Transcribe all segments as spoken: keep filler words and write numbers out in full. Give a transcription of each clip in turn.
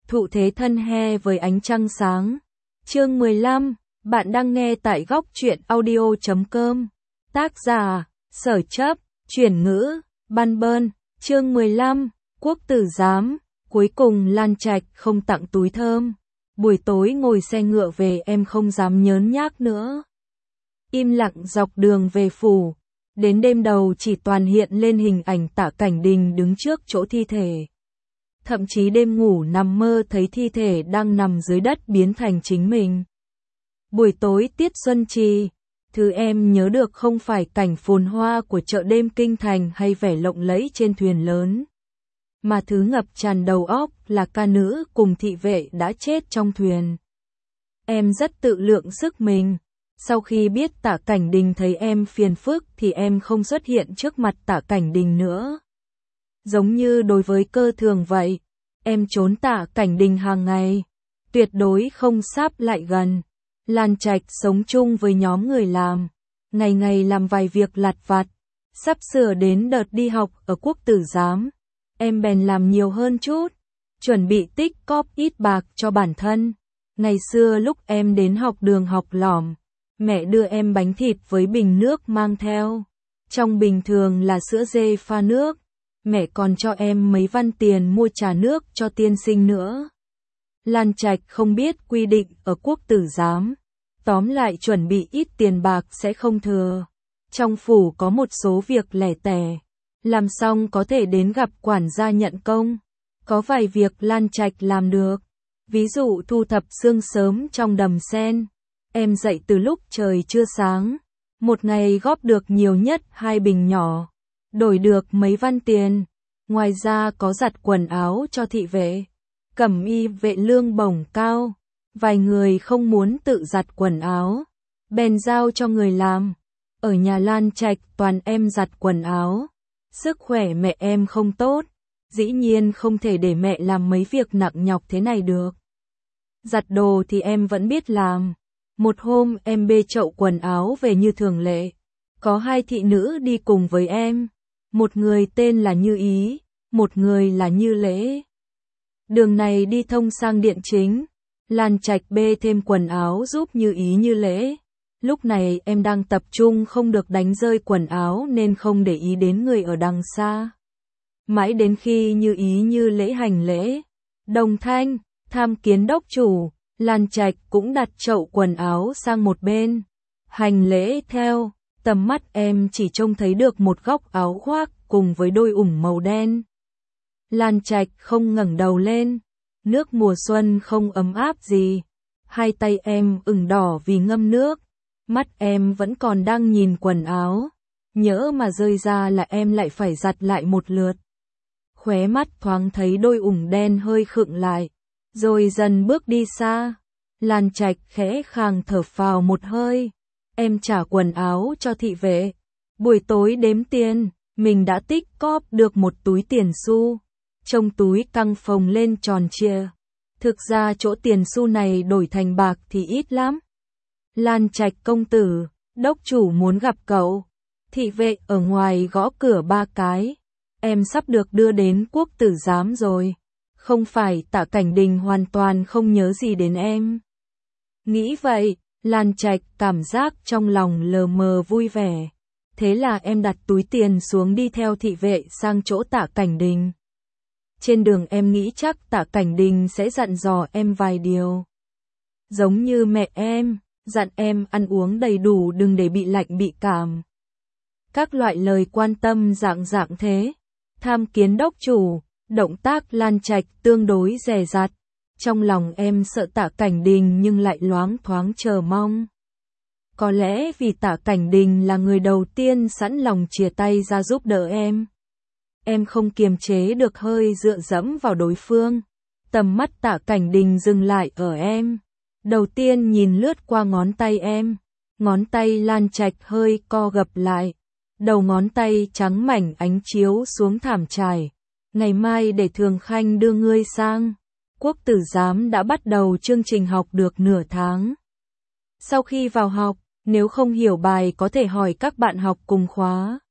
Thụ thế thân he với ánh trăng sáng. Chương mười lăm, bạn đang nghe tại góc truyện audio chấm com. Tác giả, Sở Chấp, chuyển ngữ, Ban Bơn. Chương mười lăm, Quốc tử giám. Cuối cùng Lan Trạch không tặng túi thơm. Buổi tối ngồi xe ngựa về em không dám nhớn nhác nữa. Im lặng dọc đường về phủ. Đến đêm đầu chỉ toàn hiện lên hình ảnh Tạ Cảnh Đình đứng trước chỗ thi thể. Thậm chí đêm ngủ nằm mơ thấy thi thể đang nằm dưới đất biến thành chính mình. Buổi tối tiết xuân trì, thứ em nhớ được không phải cảnh phồn hoa của chợ đêm kinh thành hay vẻ lộng lẫy trên thuyền lớn. Mà thứ ngập tràn đầu óc là ca nữ cùng thị vệ đã chết trong thuyền. Em rất tự lượng sức mình. Sau khi biết Tạ Cảnh Đình thấy em phiền phức thì em không xuất hiện trước mặt Tạ Cảnh Đình nữa. Giống như đối với Cơ Thường vậy, em trốn Tạ Cảnh Đình hàng ngày, tuyệt đối không sáp lại gần. Lan Trạch sống chung với nhóm người làm, ngày ngày làm vài việc lặt vặt. Sắp sửa đến đợt đi học ở Quốc tử giám, em bèn làm nhiều hơn chút, chuẩn bị tích cóp ít bạc cho bản thân. Ngày xưa lúc em đến học đường học lỏm, mẹ đưa em bánh thịt với bình nước mang theo. Trong bình thường là sữa dê pha nước. Mẹ còn cho em mấy văn tiền mua trà nước cho tiên sinh nữa. Lan Trạch không biết quy định ở Quốc tử giám. Tóm lại chuẩn bị ít tiền bạc sẽ không thừa. Trong phủ có một số việc lẻ tẻ. Làm xong có thể đến gặp quản gia nhận công. Có vài việc Lan Trạch làm được. Ví dụ thu thập sương sớm trong đầm sen. Em dậy từ lúc trời chưa sáng. Một ngày góp được nhiều nhất hai bình nhỏ. Đổi được mấy văn tiền. Ngoài ra có giặt quần áo cho thị vệ. Cẩm y vệ lương bổng cao. Vài người không muốn tự giặt quần áo, bèn giao cho người làm. Ở nhà Lan Trạch toàn em giặt quần áo. Sức khỏe mẹ em không tốt, dĩ nhiên không thể để mẹ làm mấy việc nặng nhọc thế này được. Giặt đồ thì em vẫn biết làm. Một hôm em bê chậu quần áo về như thường lệ. Có hai thị nữ đi cùng với em. Một người tên là Như Ý, một người là Như Lễ. Đường này đi thông sang điện chính. Lan Trạch bê thêm quần áo giúp Như Ý Như Lễ. Lúc này em đang tập trung không được đánh rơi quần áo nên không để ý đến người ở đằng xa. Mãi đến khi Như Ý Như Lễ hành lễ. Đồng thanh, tham kiến đốc chủ. Lan Trạch cũng đặt chậu quần áo sang một bên. Hành lễ theo. Tầm mắt em chỉ trông thấy được một góc áo khoác cùng với đôi ủng màu đen. Lan Trạch không ngẩng đầu lên. Nước mùa xuân không ấm áp gì. Hai tay em ửng đỏ vì ngâm nước. Mắt em vẫn còn đang nhìn quần áo. Nhỡ mà rơi ra là em lại phải giặt lại một lượt. Khóe mắt thoáng thấy đôi ủng đen hơi khựng lại. Rồi dần bước đi xa. Lan Trạch khẽ khàng thở phào một hơi. Em trả quần áo cho thị vệ. Buổi tối đếm tiền, mình đã tích cóp được một túi tiền xu. Trong túi căng phồng lên tròn trịa. Thực ra chỗ tiền xu này đổi thành bạc thì ít lắm. Lan Trạch công tử, đốc chủ muốn gặp cậu. Thị vệ ở ngoài gõ cửa ba cái. Em sắp được đưa đến Quốc tử giám rồi. Không phải Tạ Cảnh Đình hoàn toàn không nhớ gì đến em. Nghĩ vậy, Lan Trạch cảm giác trong lòng lờ mờ vui vẻ. Thế là em đặt túi tiền xuống đi theo thị vệ sang chỗ Tạ Cảnh Đình. Trên đường em nghĩ chắc Tạ Cảnh Đình sẽ dặn dò em vài điều. Giống như mẹ em, dặn em ăn uống đầy đủ đừng để bị lạnh bị cảm. Các loại lời quan tâm dạng dạng thế. Tham kiến đốc chủ, động tác Lan Trạch tương đối dè dặt. Trong lòng em sợ Tạ Cảnh Đình nhưng lại loáng thoáng chờ mong. Có lẽ vì Tạ Cảnh Đình là người đầu tiên sẵn lòng chìa tay ra giúp đỡ em. Em không kiềm chế được hơi dựa dẫm vào đối phương. Tầm mắt Tạ Cảnh Đình dừng lại ở em. Đầu tiên nhìn lướt qua ngón tay em. Ngón tay Lan Trạch hơi co gập lại. Đầu ngón tay trắng mảnh ánh chiếu xuống thảm trải. Ngày mai để Thường Khanh đưa ngươi sang. Quốc tử giám đã bắt đầu chương trình học được nửa tháng. Sau khi vào học, nếu không hiểu bài có thể hỏi các bạn học cùng khóa.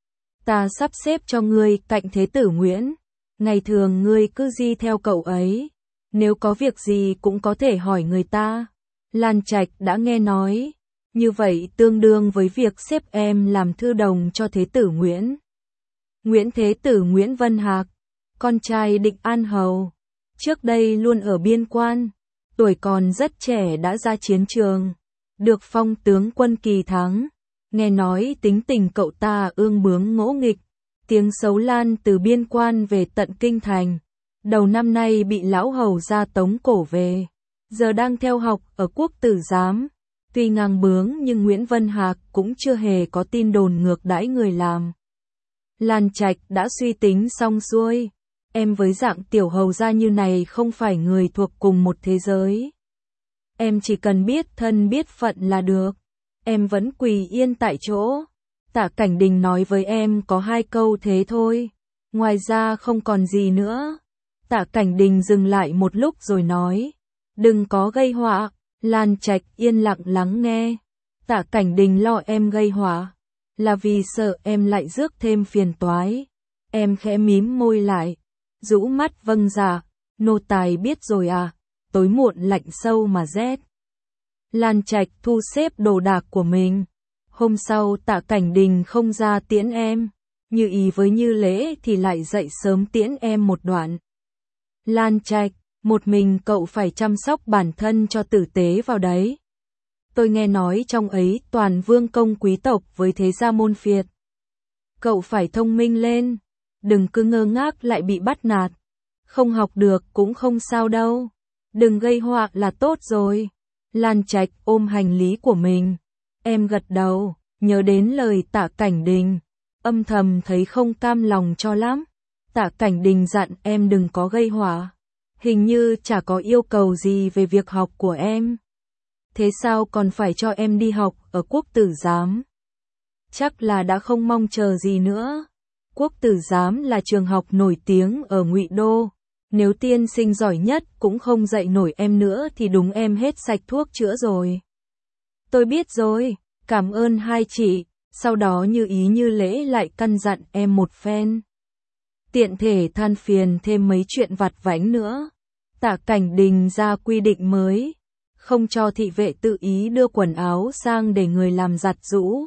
Ta sắp xếp cho ngươi cạnh Thế tử Nguyễn. Ngày thường ngươi cứ di theo cậu ấy. Nếu có việc gì cũng có thể hỏi người ta. Lan Trạch đã nghe nói. Như vậy tương đương với việc xếp em làm thư đồng cho Thế tử Nguyễn. Nguyễn Thế tử Nguyễn Vân Hạc, con trai Định An Hầu. Trước đây luôn ở biên quan. Tuổi còn rất trẻ đã ra chiến trường. Được phong tướng quân Kỳ Thắng. Nghe nói tính tình cậu ta ương bướng ngỗ nghịch. Tiếng xấu lan từ biên quan về tận kinh thành. Đầu năm nay bị lão hầu ra tống cổ về. Giờ đang theo học ở quốc tử giám. Tuy ngang bướng nhưng Nguyễn Vân Hạc cũng chưa hề có tin đồn ngược đãi người làm. Lan Trạch đã suy tính xong xuôi. Em với dạng tiểu hầu gia như này không phải người thuộc cùng một thế giới. Em chỉ cần biết thân biết phận là được. Em vẫn quỳ yên tại chỗ. Tạ Cảnh Đình nói với em có hai câu thế thôi. Ngoài ra không còn gì nữa. Tạ Cảnh Đình dừng lại một lúc rồi nói. Đừng có gây họa. Lan Trạch yên lặng lắng nghe. Tạ Cảnh Đình lo em gây họa. Là vì sợ em lại rước thêm phiền toái. Em khẽ mím môi lại. Rũ mắt vâng dạ. Nô tài biết rồi à. Tối muộn lạnh sâu mà rét. Lan Trạch thu xếp đồ đạc của mình. Hôm sau Tạ Cảnh Đình không ra tiễn em. Như ý với Như Lễ thì lại dậy sớm tiễn em một đoạn. Lan Trạch, một mình cậu phải chăm sóc bản thân cho tử tế vào đấy. Tôi nghe nói trong ấy toàn vương công quý tộc với thế gia môn phiệt. Cậu phải thông minh lên. Đừng cứ ngơ ngác lại bị bắt nạt. Không học được cũng không sao đâu. Đừng gây họa là tốt rồi. Lan Trạch ôm hành lý của mình. Em gật đầu, nhớ đến lời Tạ Cảnh Đình. Âm thầm thấy không cam lòng cho lắm. Tạ Cảnh Đình dặn em đừng có gây họa. Hình như chả có yêu cầu gì về việc học của em. Thế sao còn phải cho em đi học ở quốc tử giám? Chắc là đã không mong chờ gì nữa. Quốc tử giám là trường học nổi tiếng ở Ngụy Đô. Nếu tiên sinh giỏi nhất cũng không dạy nổi em nữa thì đúng em hết sạch thuốc chữa rồi. Tôi biết rồi, cảm ơn hai chị. Sau đó Như Ý Như Lễ lại căn dặn em một phen. Tiện thể than phiền thêm mấy chuyện vặt vãnh nữa. Tạ Cảnh Đình ra quy định mới. Không cho thị vệ tự ý đưa quần áo sang để người làm giặt giũ.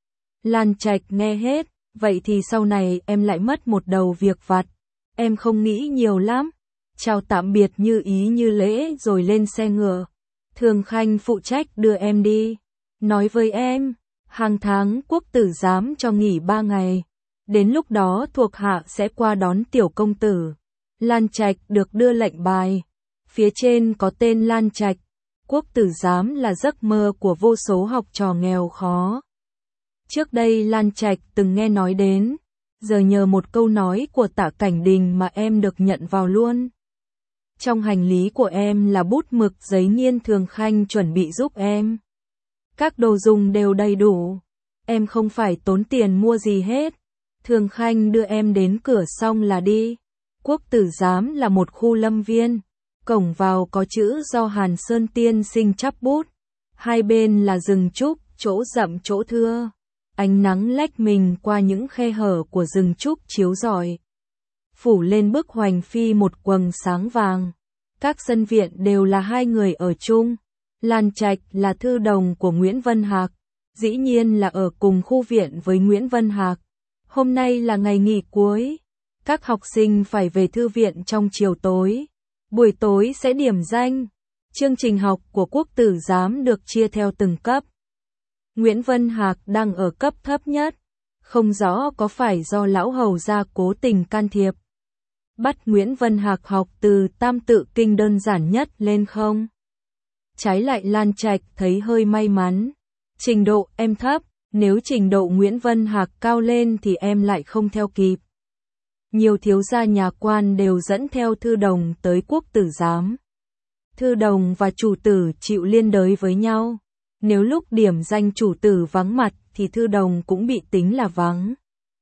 Lan Trạch nghe hết. Vậy thì sau này em lại mất một đầu việc vặt. Em không nghĩ nhiều lắm. Chào tạm biệt Như Ý Như Lễ rồi lên xe ngựa. Thường Khanh phụ trách đưa em đi. Nói với em, hàng tháng quốc tử giám cho nghỉ ba ngày. Đến lúc đó thuộc hạ sẽ qua đón tiểu công tử. Lan Trạch được đưa lệnh bài. Phía trên có tên Lan Trạch. Quốc tử giám là giấc mơ của vô số học trò nghèo khó. Trước đây Lan Trạch từng nghe nói đến. Giờ nhờ một câu nói của Tạ Cảnh Đình mà em được nhận vào luôn. Trong hành lý của em là bút mực giấy nghiên Thường Khanh chuẩn bị giúp em. Các đồ dùng đều đầy đủ. Em không phải tốn tiền mua gì hết. Thường Khanh đưa em đến cửa xong là đi. Quốc tử giám là một khu lâm viên. Cổng vào có chữ do Hàn Sơn tiên sinh chắp bút. Hai bên là rừng trúc, chỗ rậm chỗ thưa. Ánh nắng lách mình qua những khe hở của rừng trúc chiếu rọi. Phủ lên bức hoành phi một quầng sáng vàng. Các sân viện đều là hai người ở chung. Lan Trạch là thư đồng của Nguyễn Vân Hạc. Dĩ nhiên là ở cùng khu viện với Nguyễn Vân Hạc. Hôm nay là ngày nghỉ cuối. Các học sinh phải về thư viện trong chiều tối. Buổi tối sẽ điểm danh. Chương trình học của quốc tử giám được chia theo từng cấp. Nguyễn Vân Hạc đang ở cấp thấp nhất. Không rõ có phải do lão hầu gia cố tình can thiệp. Bắt Nguyễn Vân Hạc học từ tam tự kinh đơn giản nhất lên không? Trái lại Lan Trạch thấy hơi may mắn. Trình độ em thấp, nếu trình độ Nguyễn Vân Hạc cao lên thì em lại không theo kịp. Nhiều thiếu gia nhà quan đều dẫn theo thư đồng tới quốc tử giám. Thư đồng và chủ tử chịu liên đới với nhau. Nếu lúc điểm danh chủ tử vắng mặt thì thư đồng cũng bị tính là vắng.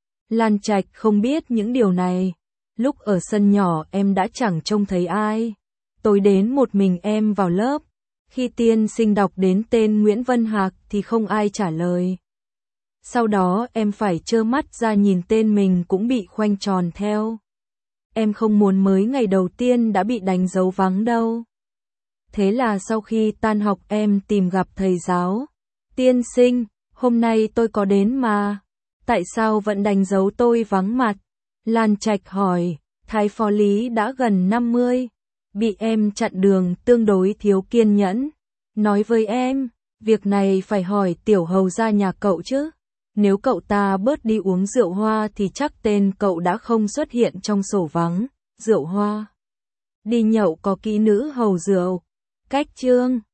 Lan Trạch không biết những điều này. Lúc ở sân nhỏ em đã chẳng trông thấy ai. Tối đến một mình em vào lớp. Khi tiên sinh đọc đến tên Nguyễn Vân Hạc thì không ai trả lời. Sau đó em phải trơ mắt ra nhìn tên mình cũng bị khoanh tròn theo. em không muốn mới ngày đầu tiên đã bị đánh dấu vắng đâu. Thế là sau khi tan học em tìm gặp thầy giáo. Tiên sinh, hôm nay tôi có đến mà. Tại sao vẫn đánh dấu tôi vắng mặt? Lan Trạch hỏi, thái phó Lý đã gần năm mươi. Bị em chặn đường tương đối thiếu kiên nhẫn. Nói với em, việc này phải hỏi tiểu hầu gia nhà cậu chứ. Nếu cậu ta bớt đi uống rượu hoa thì chắc tên cậu đã không xuất hiện trong sổ vắng. Rượu hoa. Đi nhậu có kỹ nữ hầu rượu. Cách chương.